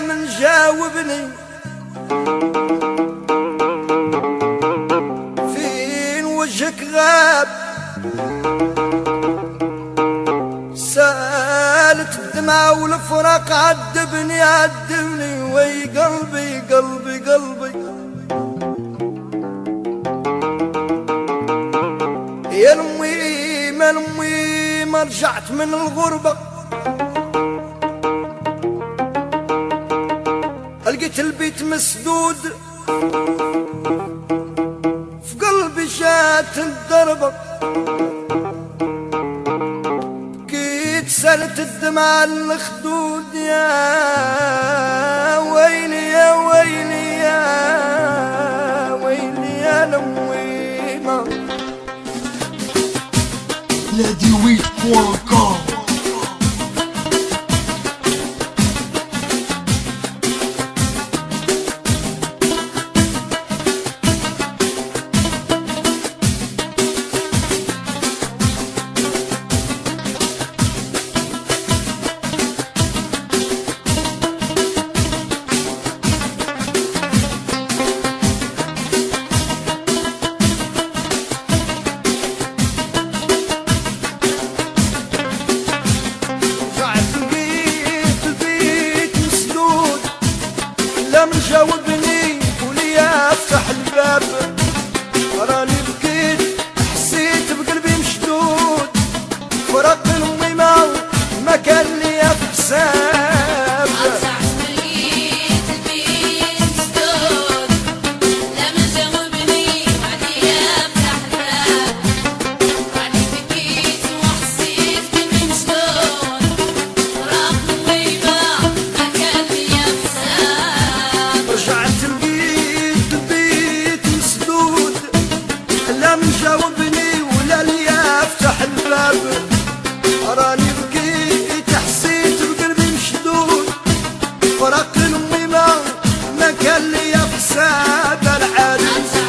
من جاوبني فين وجهك غاب سالت الدمع والفراق عذبني عذبني وي قلبي قلبي قلبي يا لمي ما لمي ما رجعت من الغربة لقيت البيت مسدود في قلبي جات الضربة بكيت سالت الدمع الخدود يا ويلي يا ويلي يا ويلي يا لميمة Ladiweed.com. جاوبني وليا افتح الباب راني بكيت حسيت بقلبي مشدود فراق الميمة ما كان ليا في حساب جاوبني ولا ليا افتح الباب راني بكيت حسيت بقلبي مشدود فراق الميمة ما كان ليا في حساب العالم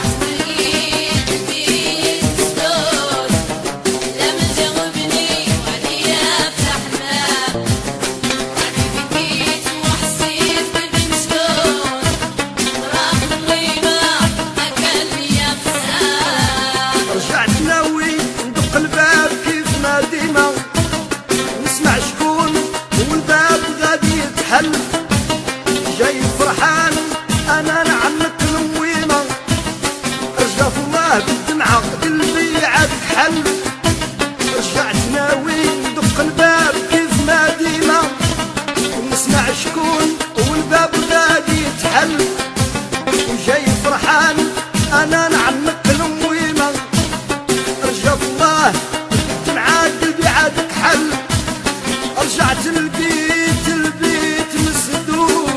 نسمع شكون والباب غادي يتحل جاي فرحان انا نعمك المويمة رجع في الله بالدمعة قلبي عاد حل رجعت ناوي ندق الباب كيف ما ديما نسمع شكون والباب غادي يتحل جاي فرحان انا نعمك المويمة رجع في الله قلبي عادك حل رجعت البيت مسدود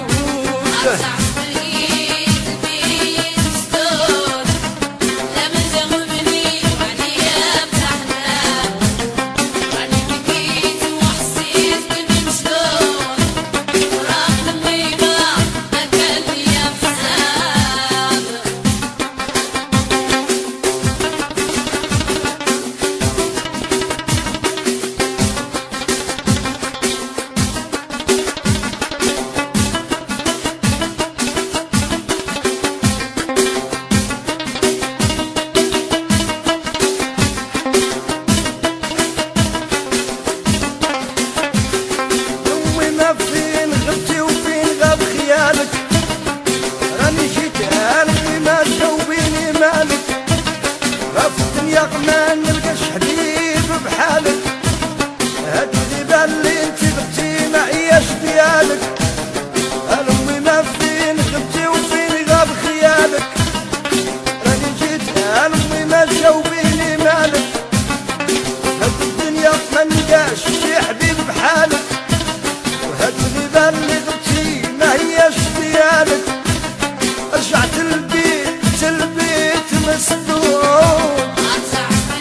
ما نلقاش حبيب بحالك هاد الذبة اللي انت غبتي ما هياش ديالك الأمي ما فين غبتي وفين غاب خيالك راني جيت الأمي ما تجاوبيني مالك هاد الدنيا ما نلقاش شي حبيب بحالك وهاد الذبة اللي غبتي ما هياش ديالك رجعت البيت مسدود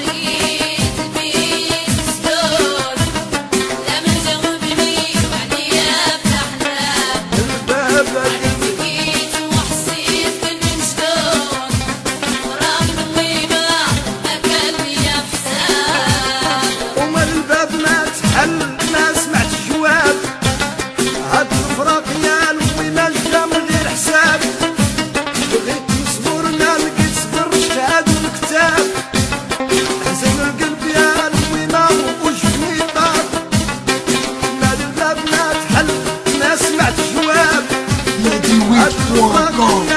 عمرك